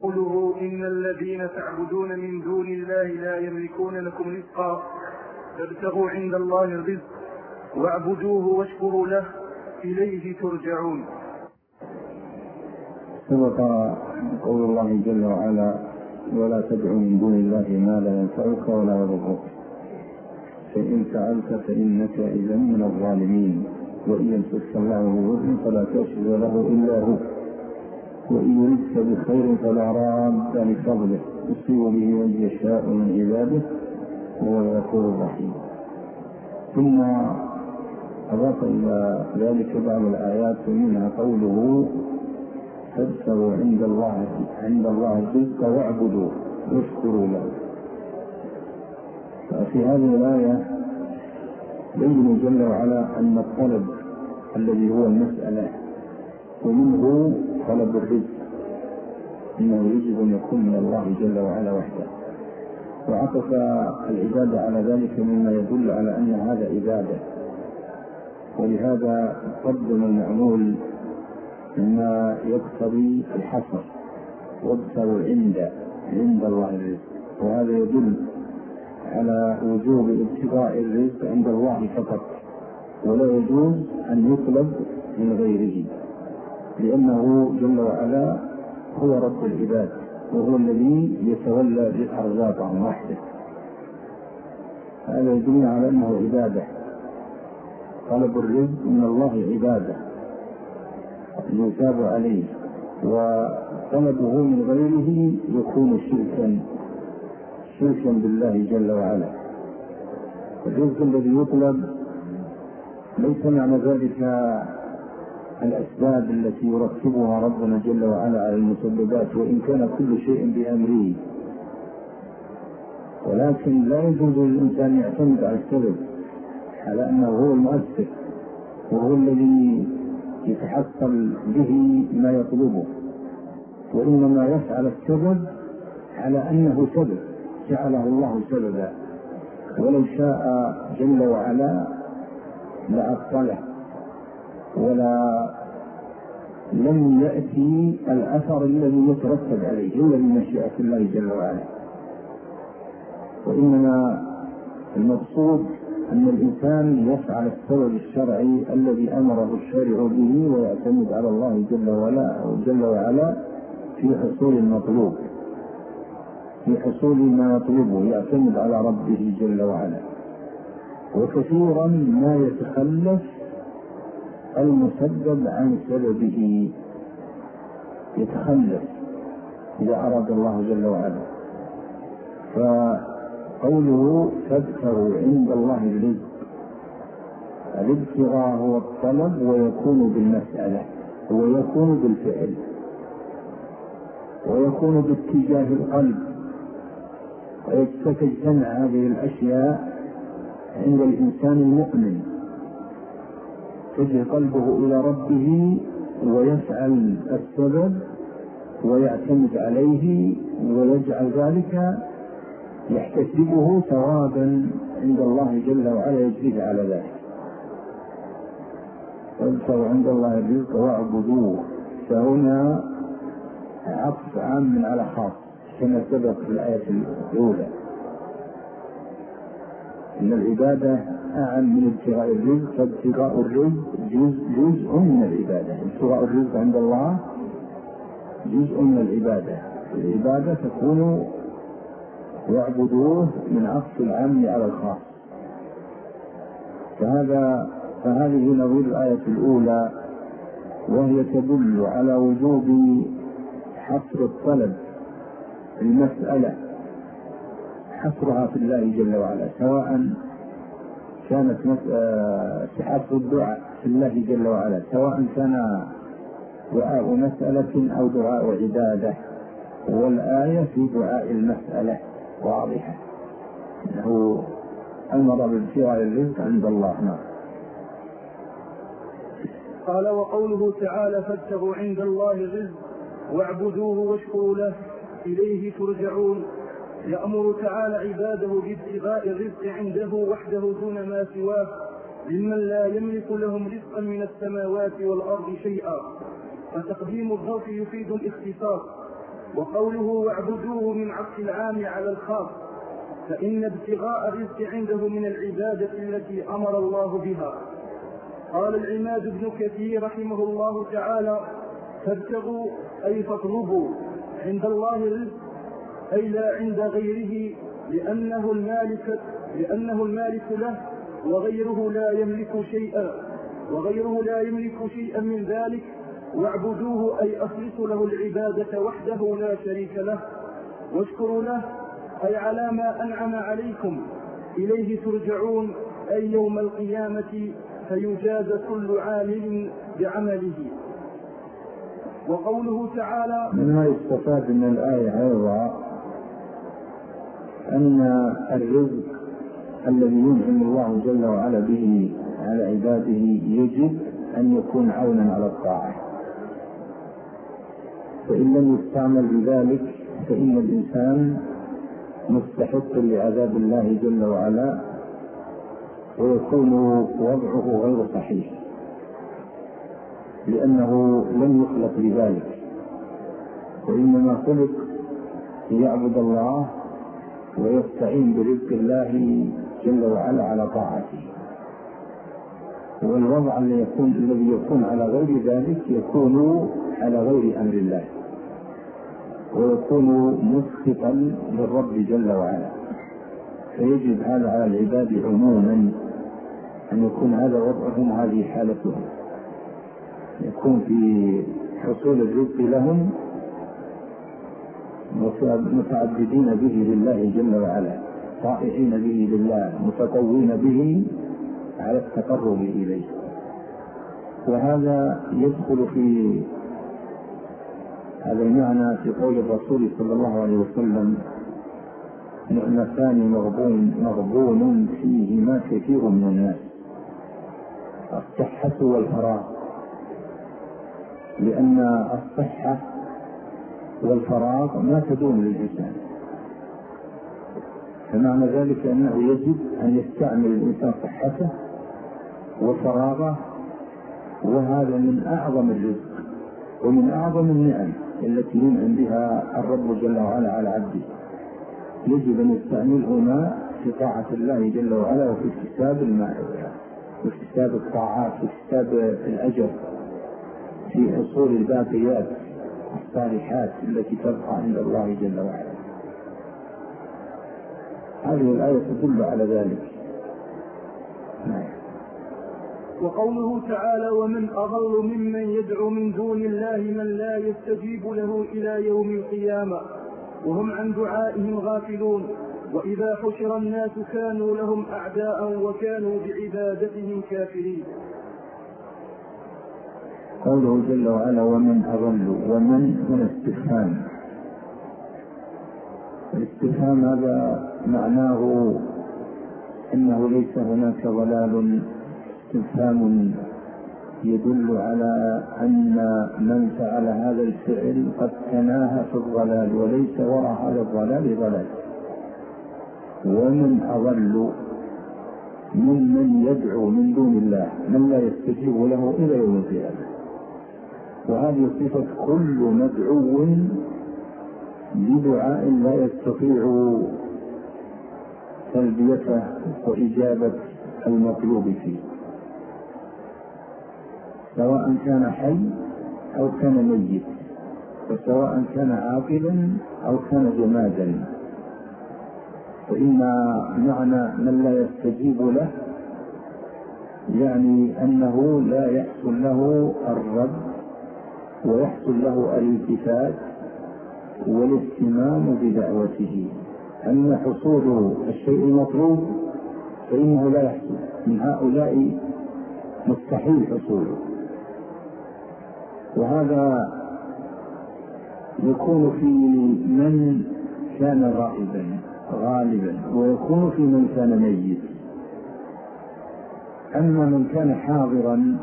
قوله إن الذين تعبدون من دون الله لا يملكون لكم رزقا فابتغوا عند الله الرزق واعبدوه واشكروا له إليه ترجعون. سبق قول الله جل وعلا ولا تدع من دون الله ما لا ينفعك ولا يضرك فإن فعلت فإنك إذا من الظالمين وإن يمسك الله بضر فلا كاشف له إلا هو وإن يردك بخير فلا راد لفضله يصيب به من يشاء من عباده وهو الغفور الرحيم. ثم أضاف إلى ذلك بعض الآيات منها قوله فابتغوا عند الله الرزق واعبدوه واشكروا له. ففي هذه الآية يبين جل وعلا أن الطلب الذي هو المسألة ومنه طلب الرزق إنه يجب أن يكون من الله جل وعلا وحده، وعطف العبادة على ذلك مما يدل على أن هذا عبادة، ولهذا قدم المعمول مما يقتضي الحصر وابتغوا عند الله الرزق، وهذا يدل على وجوب ابتغاء الرزق عند الله فقط، ولا يجوز أن يطلب من غيره، لأنه جل وعلا هو رب العباد وهو الذي يتولى أرزاقهم وحده. هذا يدل على أنه عبادة. طلب الرزق من الله عبادة يثاب عليه، وطلبه من غيره يكون شركا بالله جل وعلا. الرزق الذي يطلب ليس معنى ذلك الأسباب التي يرتبها ربنا جل وعلا على المسببات، وإن كان كل شيء بأمره، ولكن لا يجوز للإنسان يعتمد على السبب على أنه هو المؤثر وهو الذي يتحصل به ما يطلبه، وإنما يفعل السبب على أنه سبب جعله الله سببا، ولو شاء جل وعلا لعطله ولا لم يأتي الأثر الذي يترتب عليه إلا بمشيئة الله جل وعلا. وإنما المقصود أن الإنسان يفعل السبب الشرعي الذي أمره الشارع به ويعتمد على الله جل وعلا في حصول المطلوب، في حصول ما يطلبه، يعتمد على ربه جل وعلا. وكثيرا ما يتخلف المسبب عن سببه، يتخلف إذا أراد الله جل وعلا. فقوله فابتغوا عند الله الرزق، الابتغاء هو الطلب ويكون بالمسألة ويكون بالفعل ويكون باتجاه القلب، ويتجتمع هذه الأشياء عند الإنسان المؤمن، يتجه قلبه إلى ربه ويفعل السبب ويعتمد عليه ويجعل ذلك يحتسبه ثوابا عند الله جل وعلا يجزيه على ذلك. فابتغوا عند الله الرزق واعبدوه، فهنا عطف عام على خاص كما سبق في الآية الأولى، إن العبادة أعم من ابتغاء الرزق، فابتغاء الرزق جزء من العبادة، ابتغاء الرزق عند الله جزء من العبادة. العبادة تكون واعبدوه من عطف العام على الخاص. فهذه نظير الآية الأولى، وهي تدل على وجوب حصر الطلب المسألة، حصرها في الله جل وعلا، سواء كانت حصر الدعاء في الله جل وعلا سواء كان دعاء مسألة أو دعاء عبادة، والآية في دعاء المسألة واضحة أنه أمر بابتغاء الرزق عند الله. قال وقوله تعالى فابتغوا عند الله الرزق واعبدوه واشكروا له إليه ترجعون، يأمر تعالى عباده بابتغاء الرزق عنده وحده دون ما سواه، ممن لا يملك لهم رزقا من السماوات والأرض شيئا، فتقديم الظرف يفيد الاختصاص، وقوله واعبدوه من عطف العام على الخاص، فإن ابتغاء الرزق عنده من العبادة التي أمر الله بها. قال العماد بن كثير رحمه الله تعالى: فابتغوا أي فاطلبوا عند الله الرزق، أي لا عند غيره، لأنه المالك له، وغيره لا يملك شيئا من ذلك. واعبدوه أي أخلصوا له العبادة وحده لا شريك له، واشكروا له أي على ما أنعم عليكم، إليه ترجعون أي يوم القيامة فيجاز كل عامل بعمله. وقوله تعالى: مما يستفاد من الآية أيضا أن الرزق الذي ينعم الله جل وعلا به على عباده يجب أن يكون عونا على الطاعة، فإن لم يستعمل بذلك فإن الإنسان مستحق لعذاب الله جل وعلا، ويكون وضعه غير صحيح، لأنه لم يخلق لذلك، وإنما خلق ليعبد الله ويستعين برزق الله جل وعلا على طاعته. والوضع الذي يكون على غير ذلك يكون على غير أمر الله، ويكون مسخطا للرب جل وعلا. فيجب هذا على العباد عموما أن يكون هذا وضعهم، هذه حالتهم، يكون في حصول الرزق لهم متعبدين به لله جل وعلا، طائعين به لله، متقوين به على التقرب إليه. وهذا يدخل في هذا المعنى في قول الرسول صلى الله عليه وسلم: نعمتان مغبون فيهما كثير من الناس، الصحة والفراغ. لأن الصحة والفراغ ما تدوم للإنسان، فمعنى ذلك أنه يجب أن يستعمل الإنسان صحته وفراغه، وهذا من أعظم الرزق ومن أعظم النعم التي ينعم بها الرب جل وعلا على عبده. يجب أن يستعملهما في طاعة الله جل وعلا، وفي اكتساب المعرفة، وفي اكتساب الطاعات، وفي اكتساب الأجر، في حصول الباقيات الصالحات التي تبقى عند الله جل وعلا. هذه الآية تدل على ذلك. وقوله تعالى: ومن أضل ممن يدعو من دون الله من لا يستجيب له إلى يوم القيامة وهم عن دعائهم غافلون، وإذا حشر الناس كانوا لهم أعداء وكانوا بعبادتهم كافرين. قوله جل وعلا: ومن أضل، ومن هنا استفهام. الاستفهام هذا معناه أنه ليس هناك ضلال، استفهام يدل على أن من فعل هذا الفعل قد تناهى في الضلال، وليس وراء هذا الضلال ضلال. ومن أضل ممن يدعو من دون الله من لا يستجيب له إلى يوم القيامة. وهذه صفة كل مدعو بدعاء لا يستطيع تلبيته وإجابة المطلوب فيه، سواء كان حي أو كان ميت، وسواء كان عاقلا أو كان جمادا. فإن معنى من لا يستجيب له يعني أنه لا يحصل له الرد ويحصل له الالتفات والاهتمام بدعوته. أما حصول الشيء المطلوب فإنه لا يحصل، من هؤلاء مستحيل حصوله. وهذا يكون في من كان غالبا، ويكون في من كان ميت. أما من كان حاضرا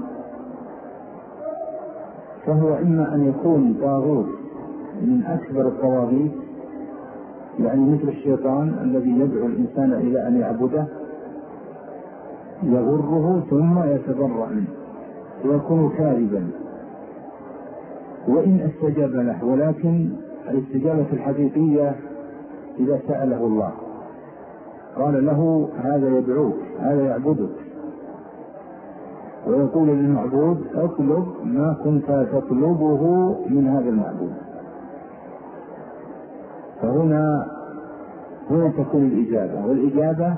فهو إما أن يكون طاغوت من أكبر الطواغيت، يعني مثل الشيطان الذي يدعو الإنسان إلى أن يعبده، يغره ثم يتبرأ منه ويكون كاذبا، وإن استجاب له ولكن الاستجابة الحقيقية إذا سأله الله قال له هذا يدعوك، هذا يعبدك، ويقول للمعبود اطلب ما كنت تطلبه من هذا المعبود. فهنا تكون الإجابة، والإجابة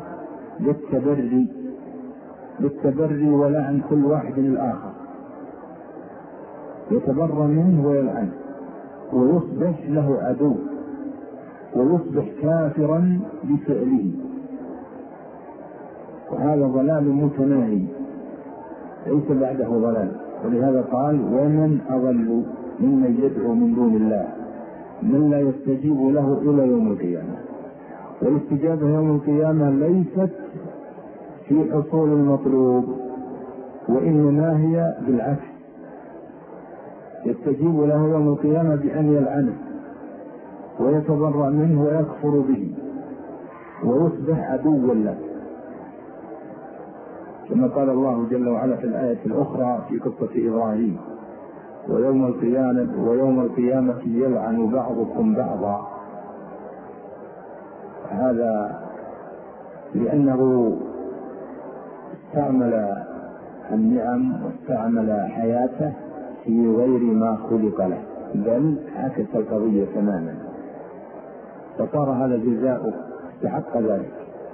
بالتبري ولا عن كل واحد الآخر، يتبرى منه ويلعنه ويصبح له عدو ويصبح كافرا بفعله، وهذا ضلال متناهي ليس بعده ضلال. ولهذا قال ومن أضل ممن يدعو من دون الله من لا يستجيب له إلى يوم القيامة. والاستجابة يوم القيامة ليست في حصول المطلوب، وإنما هي بالعكس، يستجيب له يوم القيامة بأن يلعنه ويتبرأ منه ويكفر به ويصبح عدوا له، كما قال الله جل وعلا في الآية الأخرى في قصة إبراهيم ويوم القيامة يلعن بعضكم بعضا. هذا لأنه استعمل النعم واستعمل حياته في غير ما خلق له، بل عكس القضية تماما، فصار هذا جزاؤه، استحق ذلك.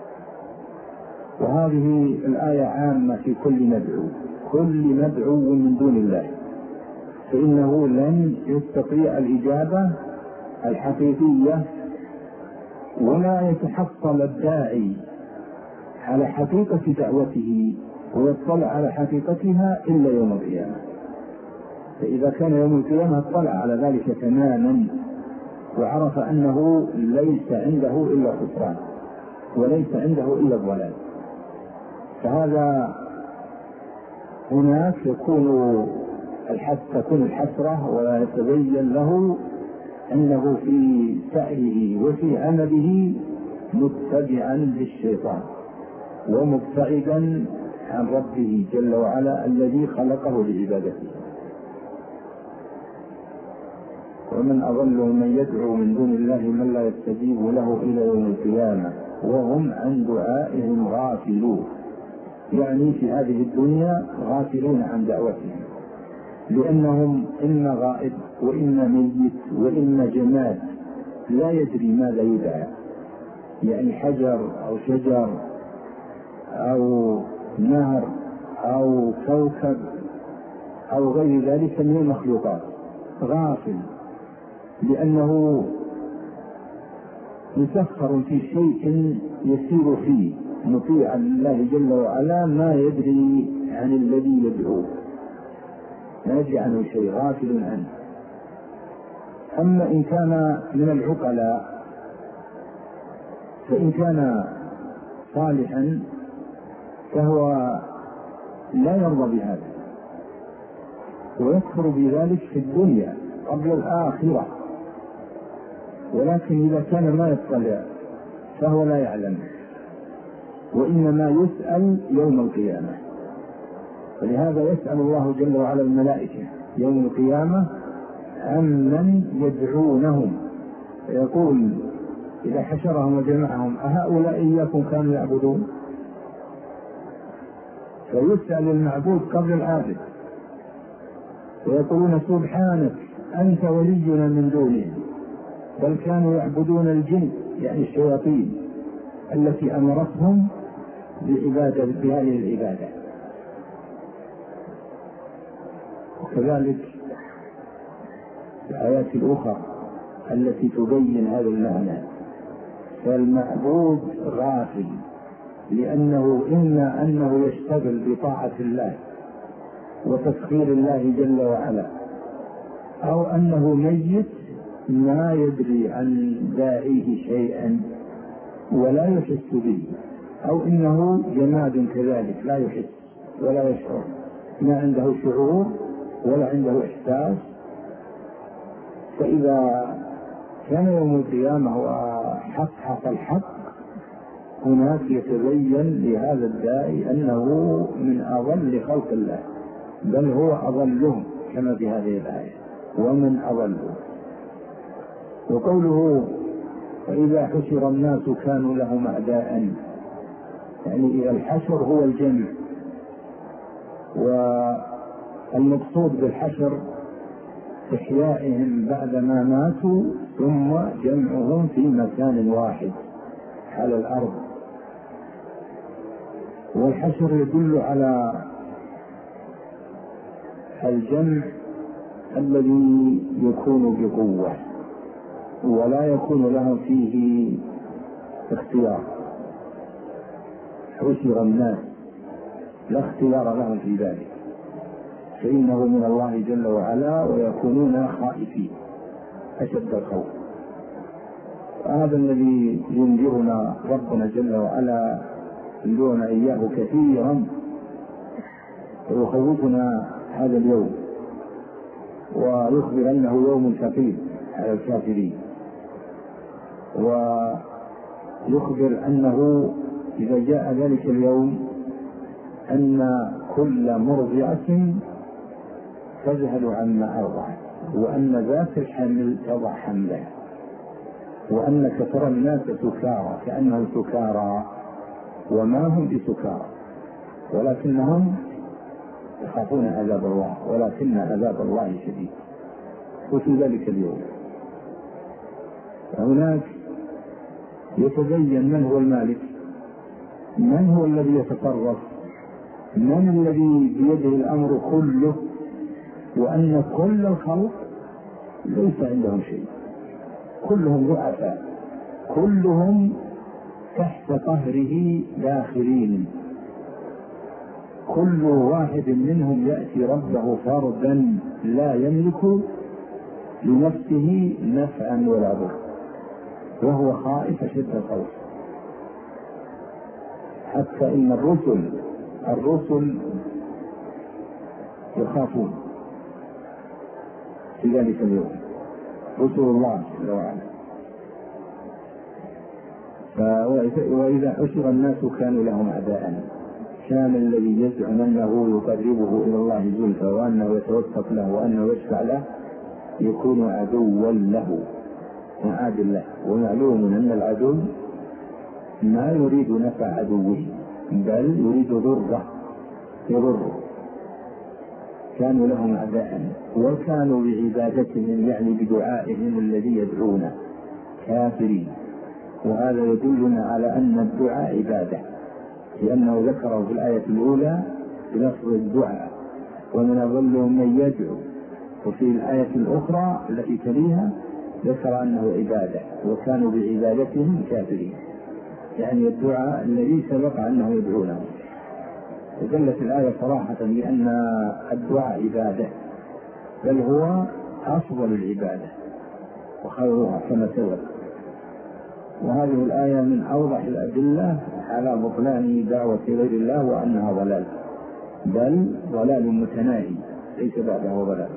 وهذه الآية عامة في كل مدعو من دون الله، فإنه لن يستطيع الإجابة الحقيقية ولا يتحصل الداعي على حقيقة دعوته ويطلع على حقيقتها إلا يوم القيامة. فإذا كان يوم القيامة اطلع على ذلك تماما وعرف أنه ليس عنده إلا خسران وليس عنده إلا الضلال، فهذا هناك تكون الحسرة ولا يتبين له أنه في سعيه وفي عمله متبعا للشيطان ومبتعدا عن ربه جل وعلا الذي خلقه لعبادته. ومن أضل من يدعو من دون الله من لا يستجيب له إلى يوم القيامة وهم عن دعائهم غافلون، يعني في هذه الدنيا غافلون عن دعوتهم، لأنهم إما غائب وإما ميت وإما جماد لا يدري ماذا يدعى، يعني حجر أو شجر أو نهر أو كوكب أو غير ذلك من المخلوقات، غافل لأنه مسخر في شيء يسير فيه مطيعا لله جل وعلا، ما يدري عن الذي يدعوه، لا يدري عنه شيء، غافل عنه. أما إن كان من العقلاء فإن كان صالحا فهو لا يرضى بهذا ويكفر بذلك في الدنيا قبل الآخرة، ولكن إذا كان ما يطلع فهو لا يعلم، وإنما يسأل يوم القيامة. ولهذا يسأل الله جل وعلا الملائكة يوم القيامة عمن يدعونهم، فيقول إذا حشرهم وجمعهم أهؤلاء إياكم كانوا يعبدون؟ فيسأل المعبود قبل العابد ويقولون سبحانك أنت ولينا من دونهم بل كانوا يعبدون الجن، يعني الشياطين التي أمرتهم بهذه العبادة. وكذلك الآيات الأخرى التي تبين هذا المعنى، فالمعبود غافل لأنه إما أنه يشتغل بطاعة الله وتسخير الله جل وعلا، أو أنه ميت ما يدري عن داعيه شيئا ولا يحس به، أو إنه جماد كذلك لا يحس ولا يشعر، ما عنده شعور ولا عنده إحساس. فإذا كان يوم القيامة وحقق الحق هناك يتبين لهذا الداعي أنه من أضل خلق الله، بل هو أضلهم كما في هذه الآية ومن أضل. وقوله وإذا حشر الناس كانوا لهم أعداء، يعني الحشر هو الجمع، والمقصود بالحشر إحيائهم بعدما ماتوا ثم جمعهم في مكان واحد على الأرض. والحشر يدل على الجمع الذي يكون بقوة ولا يكون لهم فيه اختيار. حشر الناس لا اختيار لهم في ذلك، فإنه من الله جل وعلا ويكونون خائفين أشد الخوف. هذا الذي ينذرنا ربنا جل وعلا ينذرنا إياه كثيرا ويخوفنا هذا اليوم، ويخبر أنه يوم ثقيل على الكافرين، ويخبر أنه إذا جاء ذلك اليوم أن كل مرضعة تذهل عما أرضعت، وأن ذات الحمل تضع حملها، وأنك ترى الناس سكارى كأنهم سكارى وما هم بسكارى ولكنهم يخافون عذاب الله، ولكن عذاب الله شديد. وفي ذلك اليوم هناك يتبين من هو المالك، من هو الذي يتصرف، من الذي بيده الأمر كله، وأن كل الخلق ليس عندهم شيء، كلهم ضعفاء، كلهم تحت قهره داخلين، كل واحد منهم يأتي ربه فردا لا يملك لنفسه نفعا ولا ضر، وهو خائف شد الخوف. حتى إن الرسل يخافون في ذلك اليوم، رسل الله جل وعلا. وإذا حشر الناس كانوا لهم أعداء، كان الذي يزعم أنه يقربه إلى الله زلفى وأنه يتوسط له وأنه يشفع له يكون عدوا له معاد له. ومعلوم أن العدو ما يريد نفع عدوه بل يريد ضره يضره. كانوا لهم أعداء وكانوا بعبادتهم يعني بدعائهم الذي يدعونه كافرين. وهذا يدلنا على أن الدعاء عبادة، لأنه ذكره في الآية الأولى بلفظ الدعاء ومن أضل من يدعو، وفي الآية الأخرى التي تليها ذكر أنه عبادة وكانوا بعبادتهم كافرين، يعني الدعاء الذي سبق أنه يدعونه. ودلت الآية صراحة بأن الدعاء عبادة، بل هو أفضل العبادة وخيرها كما سبق. وهذه الآية من أوضح الأدلة على بطلان دعوة غير الله وأنها ضلال، بل ضلال متناهي ليس بعده ضلال.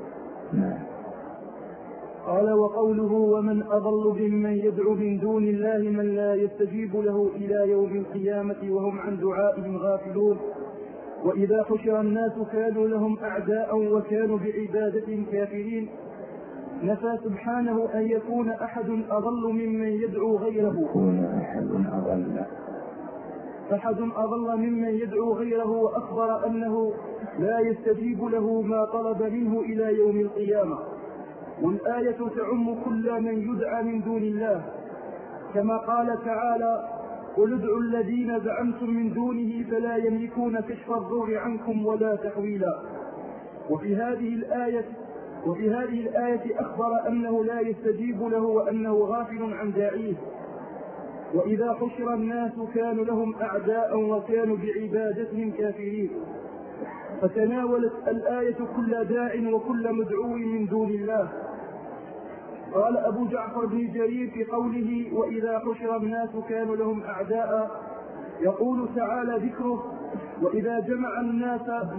قال وقوله ومن أضل ممن يدعو من دون الله من لا يستجيب له إلى يوم القيامة وهم عن دعائهم غافلون. وإذا حشر الناس كانوا لهم أعداء وكانوا بعبادتهم كافرين. نفى سبحانه أن يكون أحد أضل ممن يدعو غيره، أحد أضل ممن يدعو غيره، وأخبر أنه لا يستجيب له ما طلب منه إلى يوم القيامة. والآية تعم كل من يدعى من دون الله، كما قال تعالى قل ادعوا الذين زعمتم من دونه فلا يملكون كشف الضر عنكم ولا تحويلا. وفي هذه الآية أخبر أنه لا يستجيب له وأنه غافل عن داعيه. وإذا حشر الناس كانوا لهم أعداء وكانوا بعبادتهم كافرين. فتناولت الآية كل داع وكل مدعو من دون الله. قال أبو جعفر بن جرير في قوله وإذا حشر الناس كانوا لهم أعداء يقول تعالى ذكره وإذا جمع الناس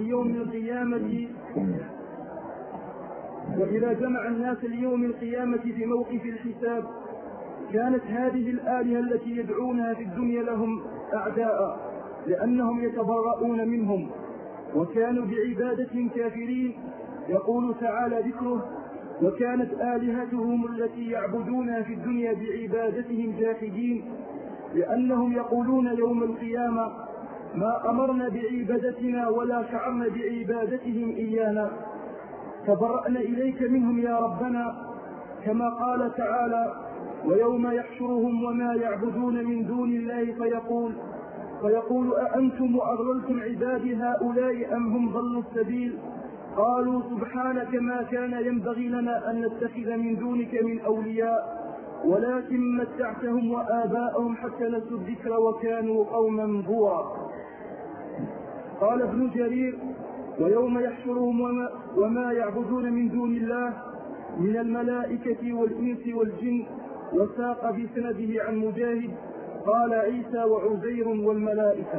ليوم القيامة في موقف الحساب كانت هذه الآلهة التي يدعونها في الدنيا لهم أعداء لأنهم يتبرؤون منهم وكانوا بعبادتهم كافرين. يقول تعالى ذكره وكانت آلهتهم التي يعبدونها في الدنيا بعبادتهم جاحدين، لأنهم يقولون يوم القيامة ما أمرنا بعبادتنا ولا شعرنا بعبادتهم إيانا، فبرأنا إليك منهم يا ربنا، كما قال تعالى: ويوم يحشرهم وما يعبدون من دون الله فيقول أأنتم أضللتم عبادي هؤلاء أم هم ضلوا السبيل؟ قالوا سبحانك ما كان ينبغي لنا أن نتخذ من دونك من أولياء ولكن متعتهم وآباءهم حتى نسوا الذكر وكانوا قوما بورا. قال ابن جرير: ويوم يحشرهم وما يعبدون من دون الله من الملائكة والإنس والجن، وساق بسنده عن مجاهد قال: عيسى وعزير والملائكة.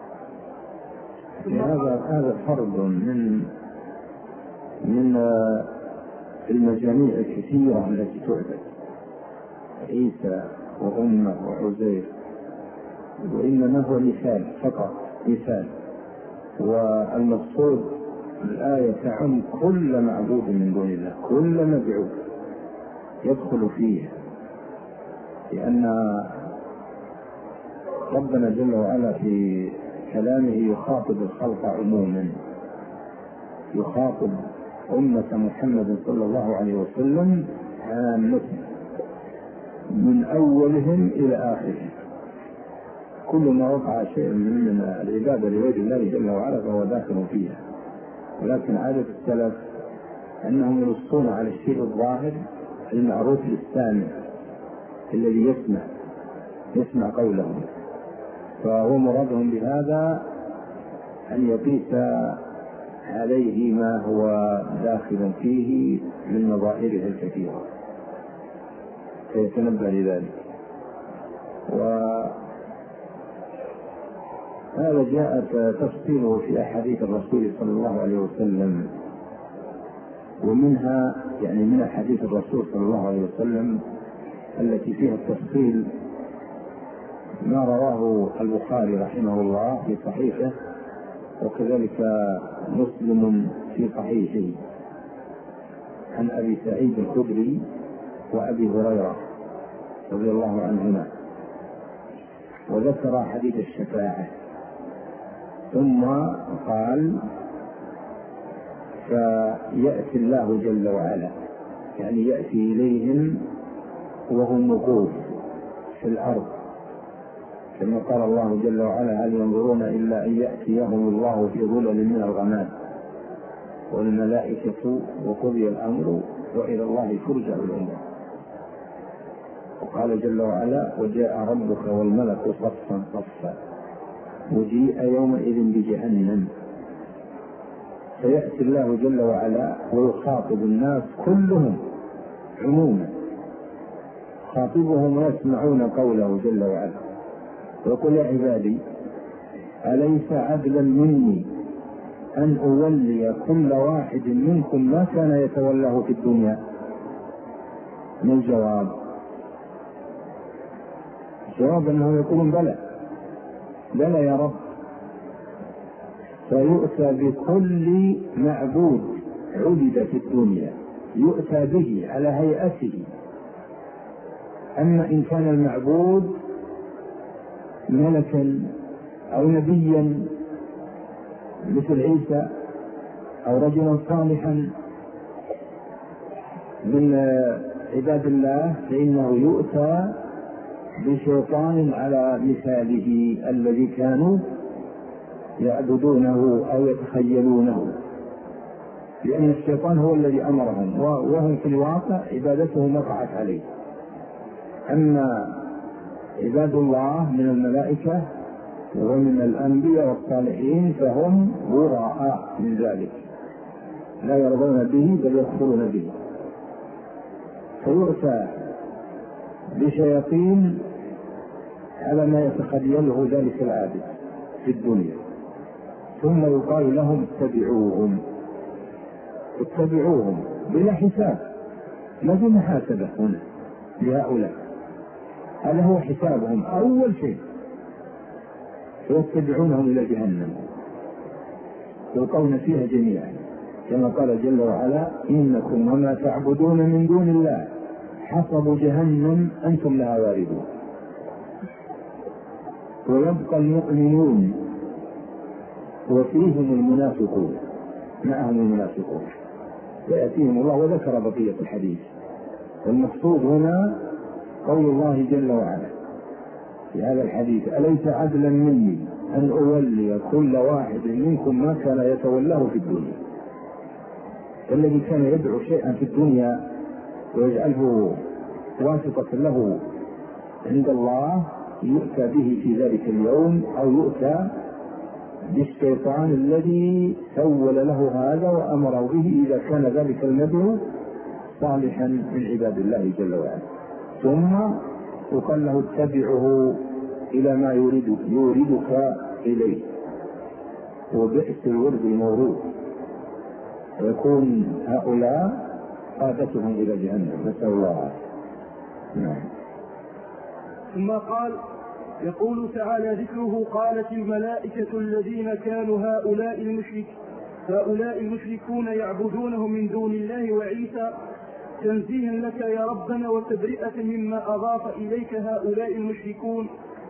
هذا فرض من المجاميع الكثيرة التي تعبد، عيسى وأمه وعزير، وإنما هو مثال فقط، مثال. والمقصود الآية تعم كل معبود من دون الله، كل مدعو يدخل فيه، لأن ربنا جل وعلا في كلامه يخاطب الخلق عموما، يخاطب أمة محمد صلى الله عليه وسلم عامة من أولهم إلى آخرهم. كل ما وقع شيء من العبادة لوجه الله جل وعلا فهو داخل فيها، ولكن عادة السلف أنهم ينصون على الشيء الظاهر المعروف للسامع الذي يسمع قولهم، فهو مرادهم بهذا أن يقيس عليه ما هو داخل فيه من مظاهره الكثيرة فيتنبه لذلك. وهذا جاء تفصيله في أحاديث الرسول صلى الله عليه وسلم، ومنها يعني من أحاديث الرسول صلى الله عليه وسلم التي فيها التفصيل ما رواه البخاري رحمه الله في صحيحه، وكذلك مسلم في صحيحه، عن أبي سعيد الخدري وأبي هريرة رضي الله عنهما، وذكر حديث الشفاعة، ثم قال: فيأتي الله جل وعلا، يعني يأتي إليهم وهم وقوف في الأرض، كما قال الله جل وعلا: هل ينظرون إلا أن يأتيهم الله في ظلل من الغمام والملائكة وقضي الأمر وإلى الله ترجع الأمور. وقال جل وعلا: وجاء ربك والملك صفا صفا وجيء يومئذ بجهنم. فيأتي الله جل وعلا ويخاطب الناس كلهم عموما، خاطبهم ويسمعون قوله جل وعلا، ويقول: يا عبادي أليس عدلا مني أن أولي كل واحد منكم ما كان يتولاه في الدنيا؟ ما الجواب؟ الجواب أنهم يقولون: بلى بلى يا رب. فيؤتى بكل معبود عبد في الدنيا، يؤتى به على هيئته. أما إن كان المعبود ملكا أو نبيا مثل عيسى أو رجلا صالحا من عباد الله، فإنه يؤتى بشيطان على مثاله الذي كانوا يعبدونه أو يتخيلونه، لأن الشيطان هو الذي أمرهم، وهم في الواقع عبادتهم وقعت عليه. أما عباد الله من الملائكة ومن الأنبياء والصالحين فهم براء من ذلك، لا يرضون به بل يكفرون به. فيؤتى بشياطين على ما يتخيله ذلك العابد في الدنيا، ثم يقال لهم: اتبعوهم بلا حساب، ما في محاسبة هنا لهؤلاء، هذا هو حسابهم أول شيء، فيتبعونهم إلى جهنم يلقون فيها جميعا كما قال جل وعلا إنكم وما تعبدون من دون الله حصب جهنم أنتم لها واردون. ويبقى المؤمنون وفيهم المنافقون، معهم المنافقون فيأتيهم الله، وذكر بقية الحديث. والمقصود هنا قول الله جل وعلا في هذا الحديث أليس عدلا مني أن أولي كل واحد منكم ما كان يتولاه في الدنيا. الذي كان يدعو شيئا في الدنيا ويجعله واسطة له عند الله يؤتى به في ذلك اليوم، أو يؤتى بالشيطان الذي سول له هذا وأمره به إذا كان ذلك المدعو صالحا من عباد الله جل وعلا. ثم يقال له اتبعه إلى ما يوردك إليه، وبئس الورد المورود، ويكون هؤلاء قادتهم إلى جهنم، نسأل الله. نعم. ثم قال يقول تعالى ذكره قالت الملائكة الذين كانوا هؤلاء المشركون يعبدونه من دون الله وعيسى تنزيها لك يا ربنا وتبرئة مما أضاف إليك هؤلاء المشركون،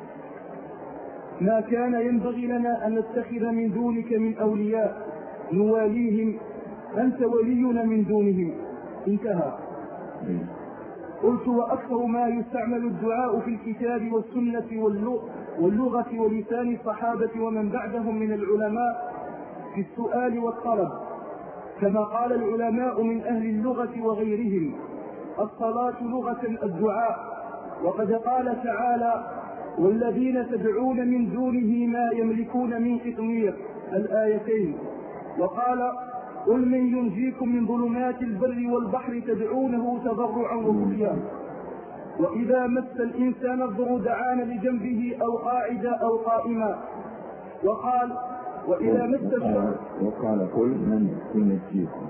ما كان ينبغي لنا أن نتخذ من دونك من أولياء نواليهم، أنت ولينا من دونهم. انتهى. قلت وأكثر ما يستعمل الدعاء في الكتاب والسنة واللغة ولسان الصحابة ومن بعدهم من العلماء في السؤال والطلب، كما قال العلماء من أهل اللغة وغيرهم الصلاة لغة الدعاء. وقد قال تعالى والذين تدعون من دونه ما يملكون من قطمير الآيتين. وقال قل من ينجيكم من ظلمات البر والبحر تدعونه تضرعا وخفيا وإذا مس الإنسان الضر دعانا لجنبه أو قاعدا أو قائما. وقال وإذا مس الشر وقال قل من ينجيكم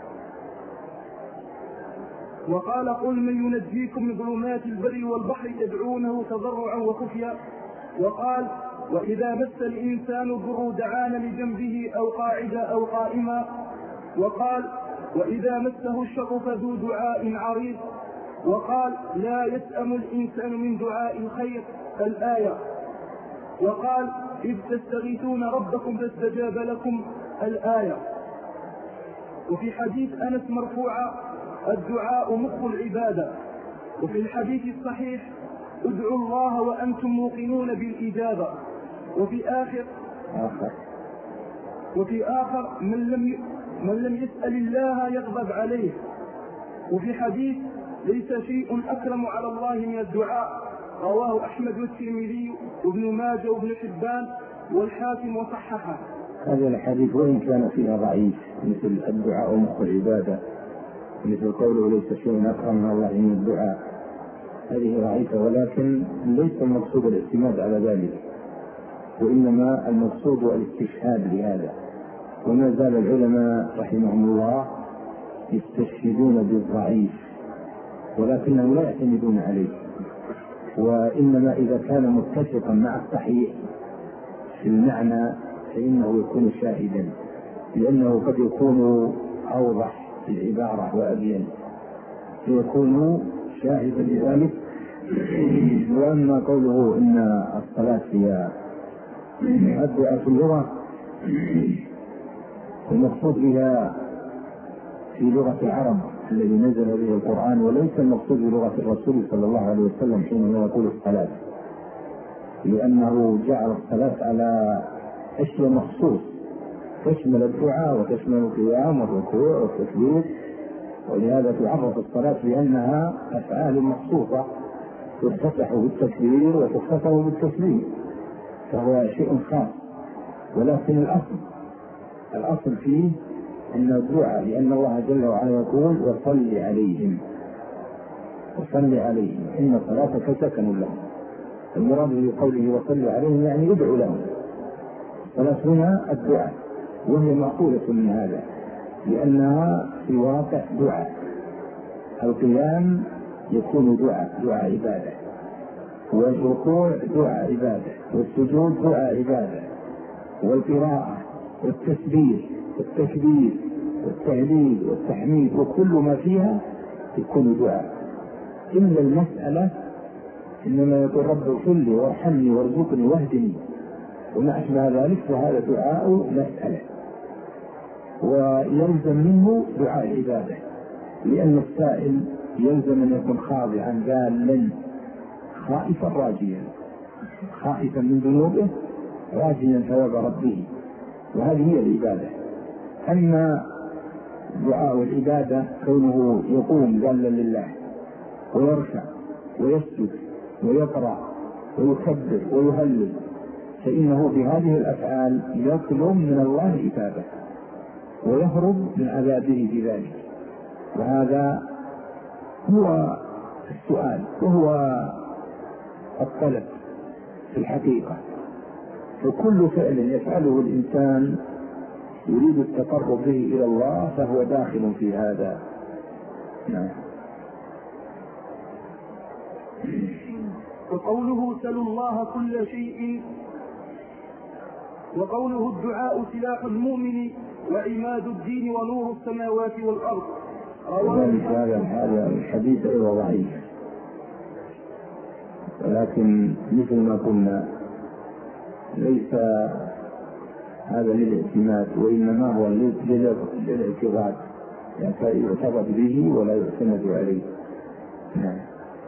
وقال قل من ينجيكم من ظلمات البر والبحر تدعونه تضرعا وخفيا. وقال وإذا مس الإنسان الضر دعانا لجنبه أو قاعدا أو قائما. وقال وإذا مسه الشر فذو دعاء عريض. وقال لا يسأم الإنسان من دعاء الخير الآية. وقال إذ تستغيثون ربكم فاستجاب لكم الآية. وفي حديث أنس مرفوعا الدعاء مخ العبادة. وفي الحديث الصحيح ادعوا الله وأنتم موقنون بالإجابة. وفي آخر من لم يسأل الله يغضب عليه. وفي حديث ليس شيء أكرم على الله من الدعاء، رواه أحمد والترمذي وابن ماجه وابن حبان والحاكم وصححه. هذا الحديث وإن كان فيها ضعيف مثل الدعاء مخ العبادة، مثل قوله ليس شيء أكرم على الله من الدعاء، هذه ضعيفة، ولكن ليس المقصود الاعتماد على ذلك، وإنما المقصود الاستشهاد لهذا. وما زال العلماء رحمهم الله يستشهدون بالضعيف، ولكنهم لا يعتمدون عليه، وإنما إذا كان متفقا مع الصحيح في المعنى فإنه يكون شاهدا، لأنه قد يكون أوضح في العبارة وأبين فيكون شاهدا لذلك. وأما قوله إن الصلاة هي الدعاء في اللغة المقصود بها في لغة العرب الذي نزل به القرآن، وليس المقصود بلغة الرسول صلى الله عليه وسلم حينما يقول الصلاة، لأنه جعل الصلاة على أشياء مخصوص تشمل الدعاء وتشمل القيام والركوع والتكبير، ولهذا تعرف الصلاة بأنها أفعال مخصوصة تفتتح بالتكبير وتختتم بالتسليم، فهو شيء خاص. ولكن الأصل فيه أن الدعاء، لأن الله جل وعلا يقول وصل عليهم إن صلاتك سكن لهم. المراد بقوله وصل عليهم يعني يدعو لهم. الصلاة هنا الدعاء، وهي معقولة من هذا لأنها في واقع دعاء. القيام يكون دعاء عبادة، والركوع دعاء عبادة، والسجود دعاء عبادة، والقراءة والتسبيح والتكبير والتهليل والتحميد وكل ما فيها يكون دعاء، إلا المسألة إنما يقول رب اغفر لي وارحمني وارزقني واهدني وما أشبه ذلك، فهذا دعاء مسألة، ويلزم منه دعاء العبادة، لأن السائل يلزم أن يكون خاضعا ذالا خائفا راجيا، خائفا من ذنوبه راجيا ثواب ربه، وهذه هي العبادة. أما دعاء العبادة كونه يقوم ذالا لله ويركع ويسجد ويقرأ ويكبر ويهلل، فإنه بهذه الأفعال يطلب من الله إثابة ويهرب من عذابه بذلك، وهذا هو السؤال وهو الطلب في الحقيقة. فكل فعل يفعله الإنسان يريد التقرب به إلى الله فهو داخل في هذا. نعم. وقوله سلوا الله كل شيء، وقوله الدعاء سلاح المؤمن وعماد الدين ونور السماوات والأرض. هذا الحديث أيضا ضعيف، ولكن مثل ما قلنا ليس هذا للاعتماد، وإنما هو للاعتقاد، يعتقد به ولا يعتمد عليه. نعم.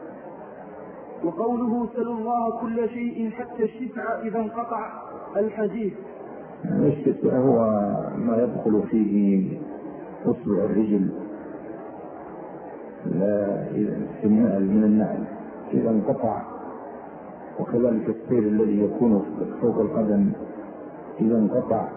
وقوله سلوا الله كل شيء حتى الشفع إذا انقطع الحديث. الشفع هو ما يدخل فيه أصبع الرجل في النعل من النعل إذا انقطع، وكذلك السير الذي يكون فوق القدم إذا انقطع.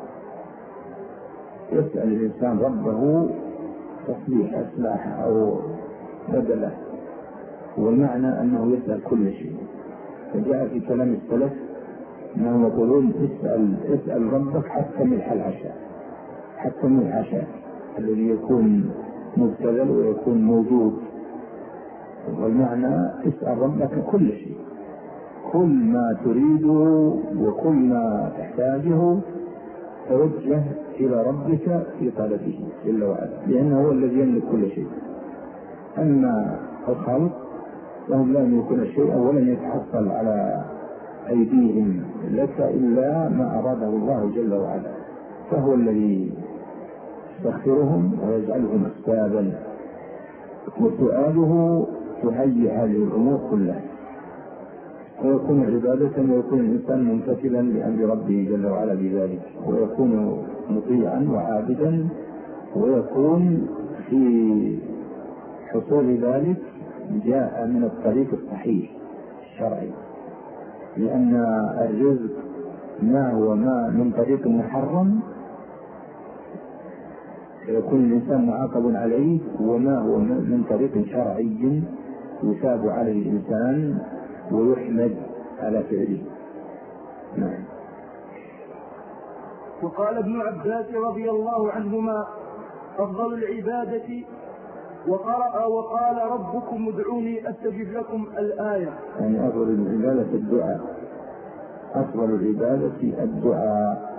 يسأل الإنسان ربه تصليح إصلاحه أو بدله، والمعنى أنه يسأل كل شيء. فجاء في كلام السلف أنهم يقولون اسأل ربك حتى ملح العشاء، حتى ملح العشاء الذي يكون مبتذل ويكون موجود، والمعنى اسأل ربك كل شيء، كل ما تريده وكل ما تحتاجه توجه إلى ربك في طلبه جل وعلا، لأنه هو الذي يملك كل شيء. أما الخلق فهم لا يملكون شيئا ولن يتحصل على أيديهم لك إلا ما أراده الله جل وعلا، فهو الذي يسخرهم ويجعلهم أسبابا، وسؤاله تهيئ هذه الأمور كلها، ويكون عبادة، ويكون الإنسان ممتثلا لأمر ربه جل وعلا بذلك، ويكون مطيعا وعابدا، ويكون في حصول ذلك جاء من الطريق الصحيح الشرعي، لأن الرزق ما هو ما من طريق محرم يكون الإنسان معاقب عليه، وما هو من طريق شرعي يثاب عليه الإنسان ويحمد على فعله. نعم. وقال ابن عباس رضي الله عنهما أفضل العبادة وقرأ وقال ربكم ادعوني أستجب لكم الآية. يعني أفضل العبادة الدعاء، أفضل العبادة الدعاء.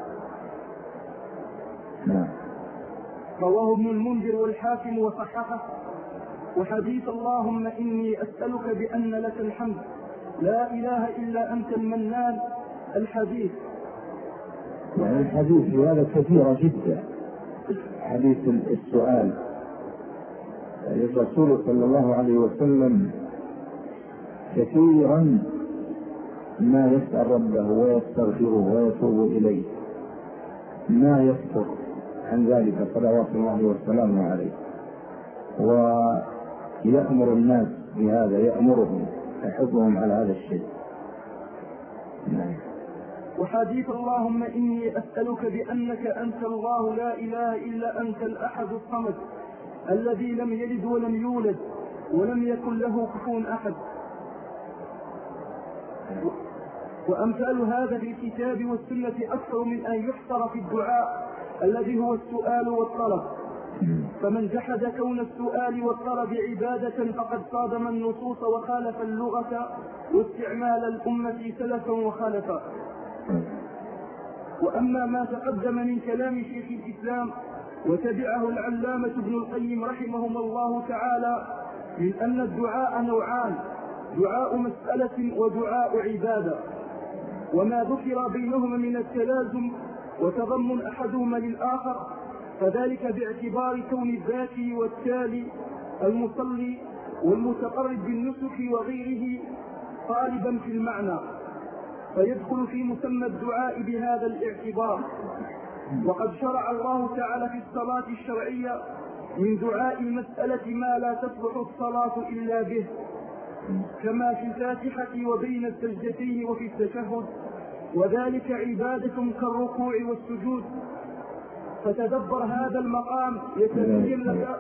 نعم. رواه ابن المنذر والحاكم وصححه. وحديث اللهم إني أسألك بأن لك الحمد لا إله إلا أنت المنان، الحديث. يعني الحديث هذا كثيرة جدا، حديث السؤال. الرسول صلى الله عليه وسلم كثيرا ما يسأل ربه ويستغفره ويتوب إليه، ما يفتر عن ذلك صلوات الله وسلامه عليه، ويأمر الناس بهذا، يأمرهم يحضهم على هذا الشيء. نعم. وحديث اللهم إني أسألك بأنك أنت الله لا إله إلا أنت الأحد الصمد الذي لم يلد ولم يولد ولم يكن له كفوا أحد. وأمثال هذا في الكتاب والسنة أكثر من أن يحصر في الدعاء الذي هو السؤال والطلب، فمن جحد كون السؤال والطلب عبادة فقد صادم النصوص وخالف اللغة واستعمال الأمة سلفا وخلفا. وأما ما تقدم من كلام شيخ الإسلام وتبعه العلامة ابن القيم رحمهم الله تعالى من أن الدعاء نوعان: دعاء مسألة ودعاء عبادة، وما ذكر بينهما من التلازم وتضمن أحدهما للآخر فذلك باعتبار كون الذاكر والتالي المصلي والمتقرب بالنسك وغيره طالبا في المعنى، فيدخل في مسمى الدعاء بهذا الاعتبار. وقد شرع الله تعالى في الصلاة الشرعية من دعاء المسألة ما لا تصلح الصلاة إلا به، كما في الفاتحة وبين السجدتين وفي التشهد، وذلك عبادة كالركوع والسجود. فتدبر هذا المقام يتبين لك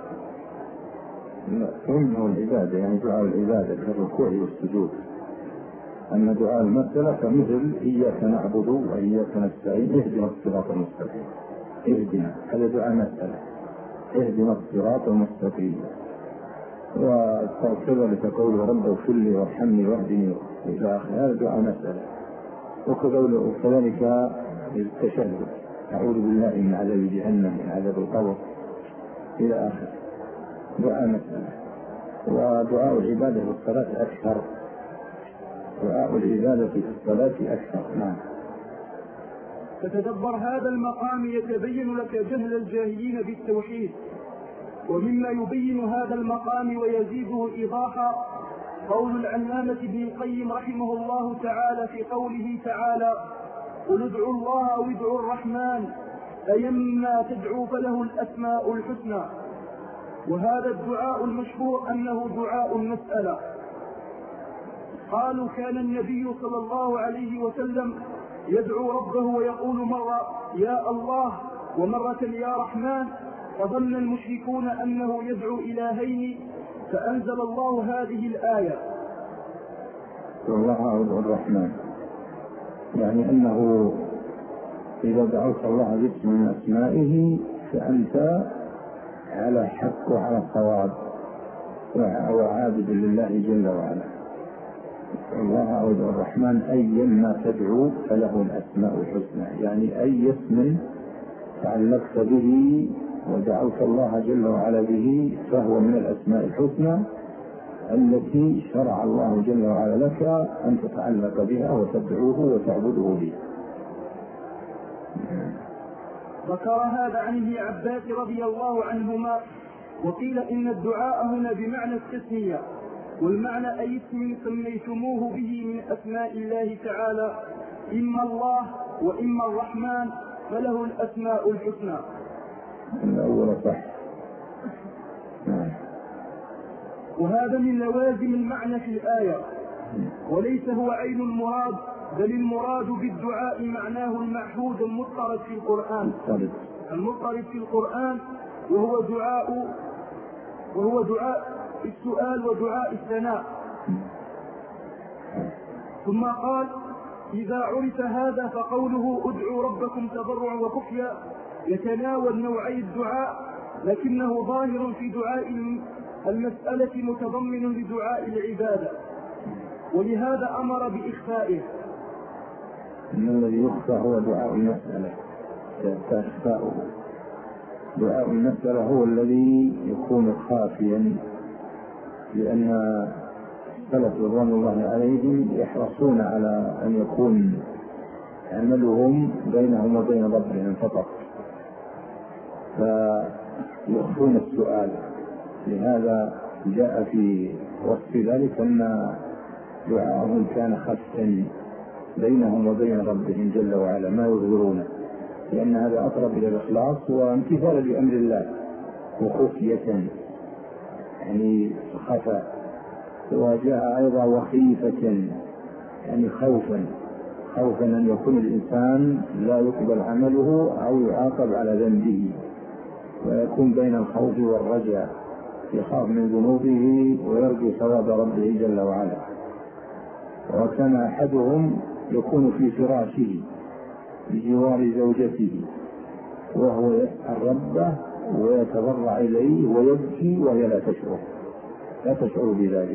فإنه العبادة، يعني دعاء العبادة كالركوع والسجود. أما دعاء المسألة فمثل إياك نعبد وإياك نستعين اهدنا الصراط المستقيم. اهدنا، هذا دعاء مسألة، اهدنا الصراط المستقيم. وكذلك قول رب اغفر لي وارحمني واهدني إلى آخره، هذا دعاء مسألة. وكذلك التشهد، أعوذ بالله من عذاب جهنم من عذاب القبر إلى آخره، دعاء مسألة. ودعاء العبادة في الصلاة أكثر، دعاء العبادة في الصلاة أكثر. نعم. فتدبر هذا المقام يتبين لك جهل الجاهلين بالتوحيد. ومما يبين هذا المقام ويزيده إيضاحا قول العلامة ابن القيم رحمه الله تعالى في قوله تعالى: قل ادعوا الله أو ادعوا الرحمن أيما تدعوا فله الأسماء الحسنى. وهذا الدعاء المشهور أنه دعاء المسألة. قالوا كان النبي صلى الله عليه وسلم يدعو ربه ويقول مرة يا الله ومرة يا رحمن، فظن المشركون أنه يدعو إلهين، فأنزل الله هذه الآية: والله أو الرحمن، يعني أنه إذا دعوت الله باسم من أسمائه فأنت على حق وعلى صواب وعابد لله جل وعلا. الله أو الرحمن أيما تدعو فله الأسماء الحسنى، يعني أي اسم تعلقت به ودعوت الله جل وعلا به فهو من الأسماء الحسنى التي شرع الله جل وعلا لك أن تتعلق بها وتدعوه وتعبده به. ذكر هذا عن ابن عباس رضي الله عنهما. وقيل إن الدعاء هنا بمعنى التسمية، والمعنى أي اسم سميتموه به من أسماء الله تعالى، إما الله وإما الرحمن، فله الأسماء الحسنى. الأول صح. وهذا من لوازم المعنى في الآية، وليس هو عين المراد، بل المراد بالدعاء معناه المعهود المضطرد في القرآن، وهو دعاء السؤال ودعاء الثناء. ثم قال: إذا عرف هذا فقوله ادعوا ربكم تضرعا وخفيا يتناول نوعي الدعاء، لكنه ظاهر في دعاء المسألة متضمن لدعاء العبادة، ولهذا أمر بإخفائه. إن الذي يخفى هو دعاء المسألة، فإخفاؤه دعاء المسألة هو الذي يكون خافيا، لأن السلف رضوان الله عليهم يحرصون على أن يكون عملهم بينهم وبين ربهم فقط، فيخفون السؤال. لهذا جاء في وصف ذلك أن دعاءهم كان خفا بينهم وبين ربهم جل وعلا، ما يظهرونه، لأن هذا أقرب إلى الإخلاص وامتثال لأمر الله، وخفية يعني خفاء. وجاء أيضا وخيفة، يعني خوفا أن يكون الإنسان لا يقبل عمله أو يعاقب على ذنبه، ويكون بين الخوف والرجاء، يخاف من ذنوبه ويرجو ثواب ربه جل وعلا. وكان أحدهم يكون في فراشه بجوار زوجته وهو يسأل ربه ويتضرع إليه ويبكي وهي لا تشعر بذلك،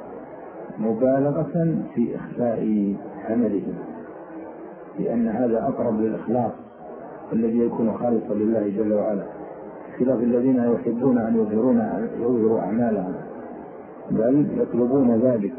مبالغة في إخفاء عمله، لأن هذا أقرب للإخلاص الذي يكون خالصا لله جل وعلا. خلاف الذين يحبون أن يظهروا أعمالهم، بل يطلبون ذلك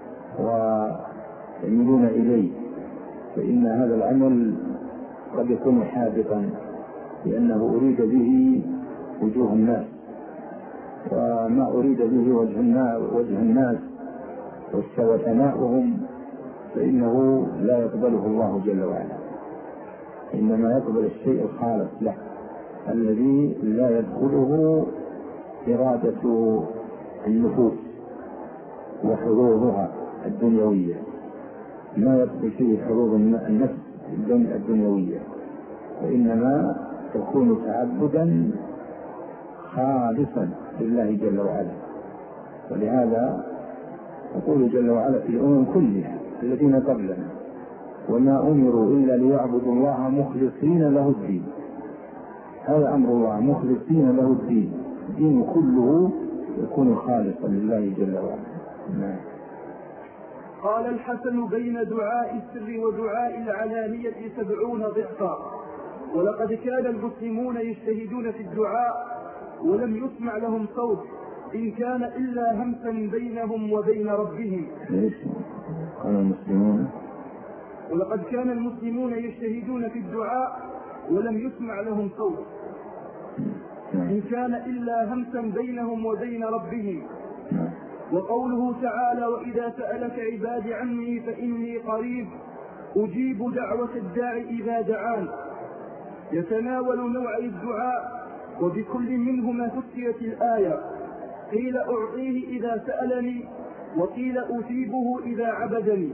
ويميلون إليه، فإن هذا العمل قد يكون حادقا لأنه أريد به وجوه الناس، وما أريد به وجه الناس وثناؤهم فإنه لا يقبله الله جل وعلا، إنما يقبل الشيء الخالص له الذي لا يدخله إرادة النفوس وحظوظها الدنيوية، ما يدخل فيه حظوظ النفس الدنيوية، وإنما تكون تعبدا خالصا لله جل وعلا. ولهذا يقول جل وعلا في الأمم كلها الذين قبلنا: وما أمروا إلا ليعبدوا الله مخلصين له الدين. هذا أمر الله، مخلصين له الدين، الدين كله يكون خالصا لله جل وعلا. قال الحسن: بين دعاء السر ودعاء العلانية 70 ضعفا، ولقد كان المسلمون يجتهدون في الدعاء ولم يسمع لهم صوت إن كان إلا همسا بينهم وبين ربهم. قال المسلمون: ولقد كان المسلمون يجتهدون في الدعاء ولم يسمع لهم صوت إن كان إلا همسا بينهم وبين ربهم. وقوله تعالى: وإذا سألك عبادي عني فإني قريب أجيب دعوة الداعي إذا دعان، يتناول نوعي الدعاء، وبكل منهما فسرت الآية: قيل أعطيه إذا سألني، وقيل أجيبه إذا عبدني.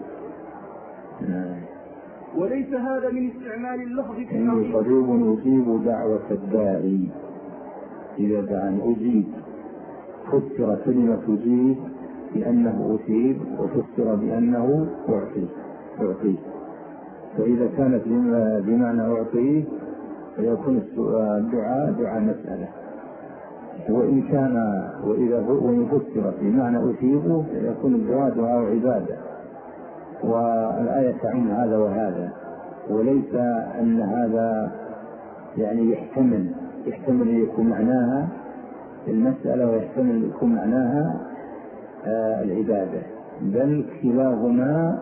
وليس هذا من استعمال اللفظ في إني قريب أجيب دعوة الداعي إذا دعان. أجيب فسر كلمة أجيب بأنه أجيب، وفسر بأنه أعطيه. فإذا كانت بمعنى أعطيه فيكون الدعاء دعاء مسألة، وإن كان وإذا فسر بمعنى أجيبه فيكون الدعاء دعاء عبادة. والآية تعين هذا وهذا، وليس أن هذا يعني يحتمل أن يكون معناها المسألة ويحتمل أن يكون معناها العبادة، بل كلاهما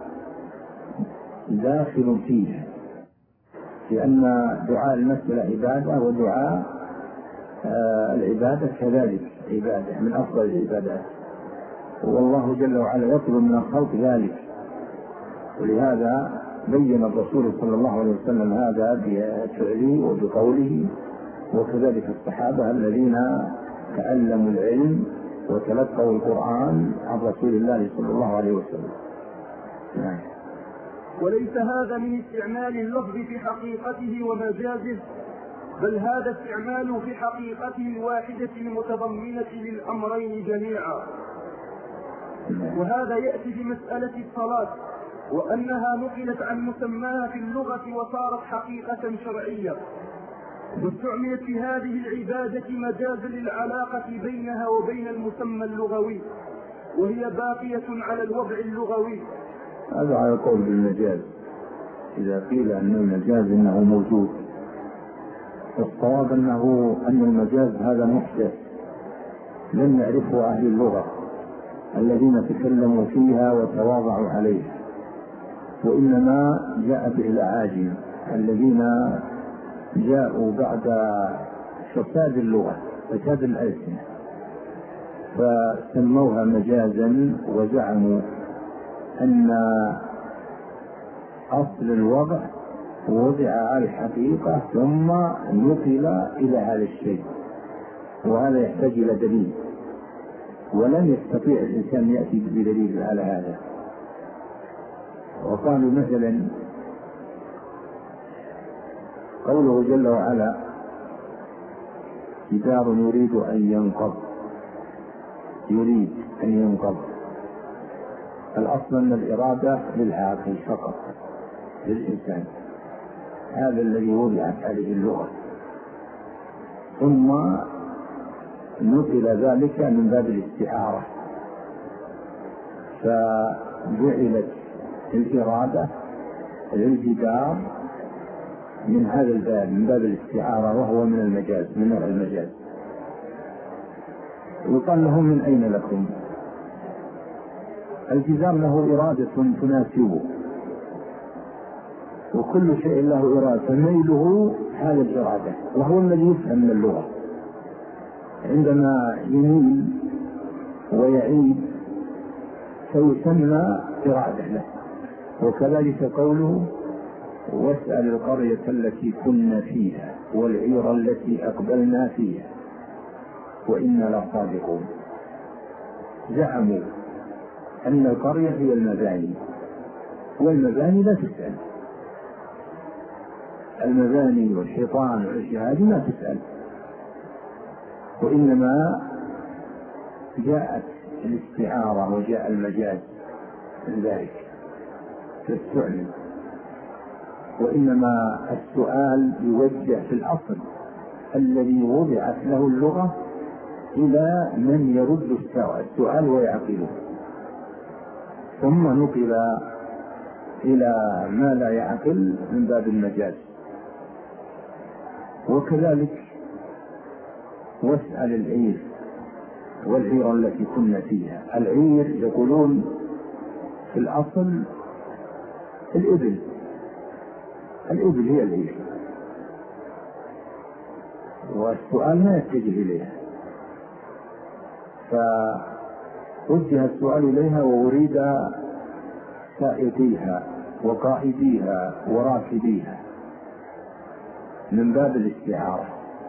داخل فيها، لأن دعاء المسألة عبادة، ودعاء العبادة كذلك عبادة من أفضل العبادات، والله جل وعلا يطلب من الخلق ذلك. ولهذا بين الرسول صلى الله عليه وسلم هذا بفعله وبقوله، وكذلك الصحابة الذين تعلموا العلم وتلقوا القرآن عن رسول الله صلى الله عليه وسلم. وليس هذا من استعمال اللفظ في حقيقته ومجازه، بل هذا استعمال في حقيقته الواحدة المتضمنة للأمرين جميعا. وهذا يأتي في مسألة الصلاة، وأنها نقلت عن مسماها في اللغة وصارت حقيقة شرعية، واستعملت في هذه العبادة مجازا للعلاقة بينها وبين المسمى اللغوي، وهي باقية على الوضع اللغوي. هذا على قول بالمجاز، إذا قيل أن المجاز إنه موجود، والصواب أن المجاز هذا محدث لم يعرفه أهل اللغة الذين تكلموا فيها وتواضعوا عليها، وإنما جاء به الأعاجم الذين جاءوا بعد فساد اللغة، فساد الألسنة، فسموها مجازا، وزعموا أن أصل الوضع وضع على الحقيقة ثم نقل إلى هذا الشيء، وهذا يحتاج إلى دليل، ولن يستطيع الإنسان يأتي بدليل على هذا. وقالوا مثلا قوله جل وعلا: جدار يريد أن ينقض، الأصل أن الإرادة للعاقل فقط، للإنسان، هذا الذي وضعت عليه اللغة، ثم نقل ذلك من باب الاستعارة، فجعلت الإرادة للجدار من هذا الباب، من باب الاستعارة، وهو من المجاز، من نوع المجاز. يقال لهم من أين لكم؟ الجزام له إرادة تناسبه، وكل شيء له إرادة، ميله هذا الإرادة، وهو الذي يفهم من اللغة. عندما يميل ويعيد فيسمى إرادة له. وكذلك قوله واسأل القرية التي كنا فيها والعير التي أقبلنا فيها وإنا لصادقون. زعموا أن القرية هي المباني، والمباني لا تسأل، المباني والحيطان والأشياء هذه لا تسأل، وإنما جاءت الاستعارة وجاء المجاز من ذلك تستعمل. وإنما السؤال يوجه في الأصل الذي وضعت له اللغة إلى من يرد السؤال ويعقله، ثم نقل إلى ما لا يعقل من باب المجاز. وكذلك واسأل العير والعير التي كنا فيها. العير يقولون في الأصل الإبل هي العير، والسؤال ما يتجه إليها، فوجه السؤال إليها وأريد سائقيها وقائديها وراكبيها من باب الاستعارة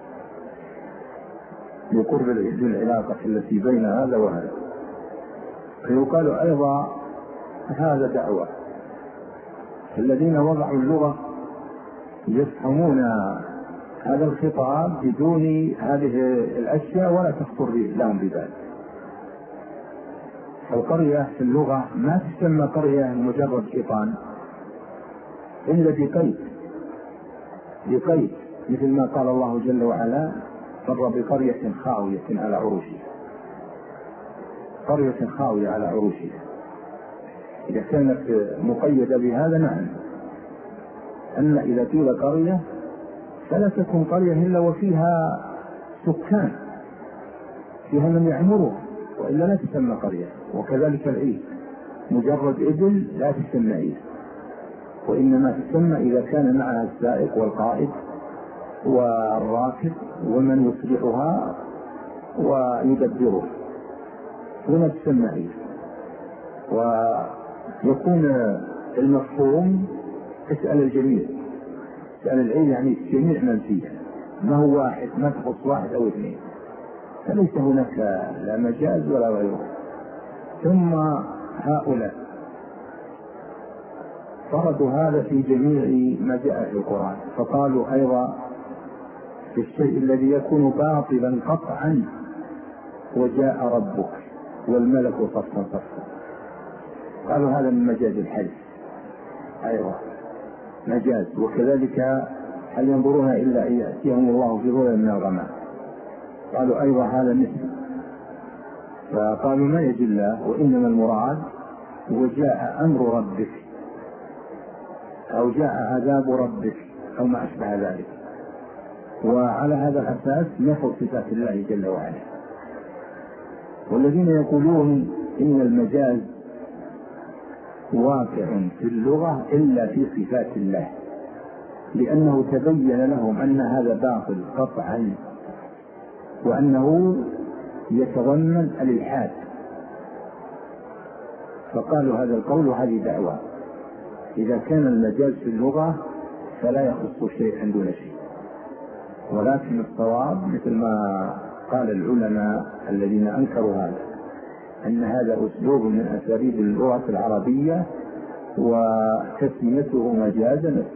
لقرب العلاقة التي بين هذا وهذا. فيقال أيضا هذا دعوة. الذين وضعوا اللغة يفهمون هذا الخطاب بدون هذه الأشياء ولا تخطر لهم ببال. القرية في اللغة ما تسمى قرية مجرد شيطان إلا بقيد، مثل ما قال الله جل وعلا مر بقرية خاوية على عروشها، قرية خاوية على عروشها. إذا كانت مقيدة بهذا نعم، أن إذا قيل قرية فلا تكون قرية إلا وفيها سكان، فيها من يعمروا، وإلا لا تسمى قرية. وكذلك العير مجرد إبل لا تسمى عير، وإنما تسمى إذا كان معها السائق والقائد والراكب ومن يصلحها ويدبره، هنا تسمى عير. ويكون المفهوم اسأل الجميع، اسأل العير يعني الجميع من فيها، ما هو واحد، ما تخص واحد أو اثنين، فليس هناك لا مجاز ولا غيره. ثم هؤلاء فرضوا هذا في جميع ما جاء في القرآن، فقالوا أيضا في الشيء الذي يكون باطلا قطعا وجاء ربك والملك صفا صفا، قالوا هذا من مجاز الحلف أيضا مجاز. وكذلك هل ينظرون إلا أن يأتيهم الله في ظلل من الغمام، قالوا أيضا هذا مثل. فقالوا ما يجي الله، وإنما المراد وجاء أمر ربك أو جاء عذاب ربك أو ما أشبه ذلك. وعلى هذا الأساس نفوا صفات الله جل وعلا. والذين يقولون إن المجاز واقع في اللغة إلا في صفات الله، لأنه تبين لهم أن هذا باطل قطعا، وأنه يتضمن الإلحاد، فقالوا هذا القول وهذه دعوة. إذا كان المجاز في اللغة فلا يخص شيئا دون شيء، ولكن الصواب مثل ما قال العلماء الذين أنكروا هذا، أن هذا أسلوب من أساليب اللغة العربية، وتسميته مجازا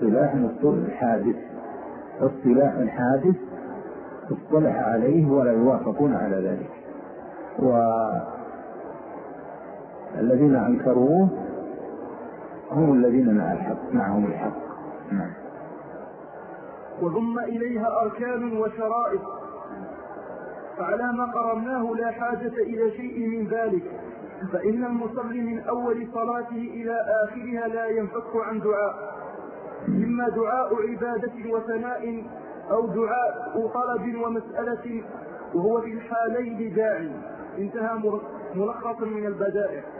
اصطلاح حادث اصطلح عليه ولا يوافقون على ذلك، والذين أنكروه هم الذين معهم الحق. نعم. وضم إليها أركان وشرائط، فعلى ما قررناه لا حاجة إلى شيء من ذلك، فإن المصلي من أول صلاته إلى آخرها لا ينفك عن دعاء، إما دعاء عبادة وثناء أو دعاء طلب ومسألة وهو في الحالين داعي. انتهى ملخص من البدائع.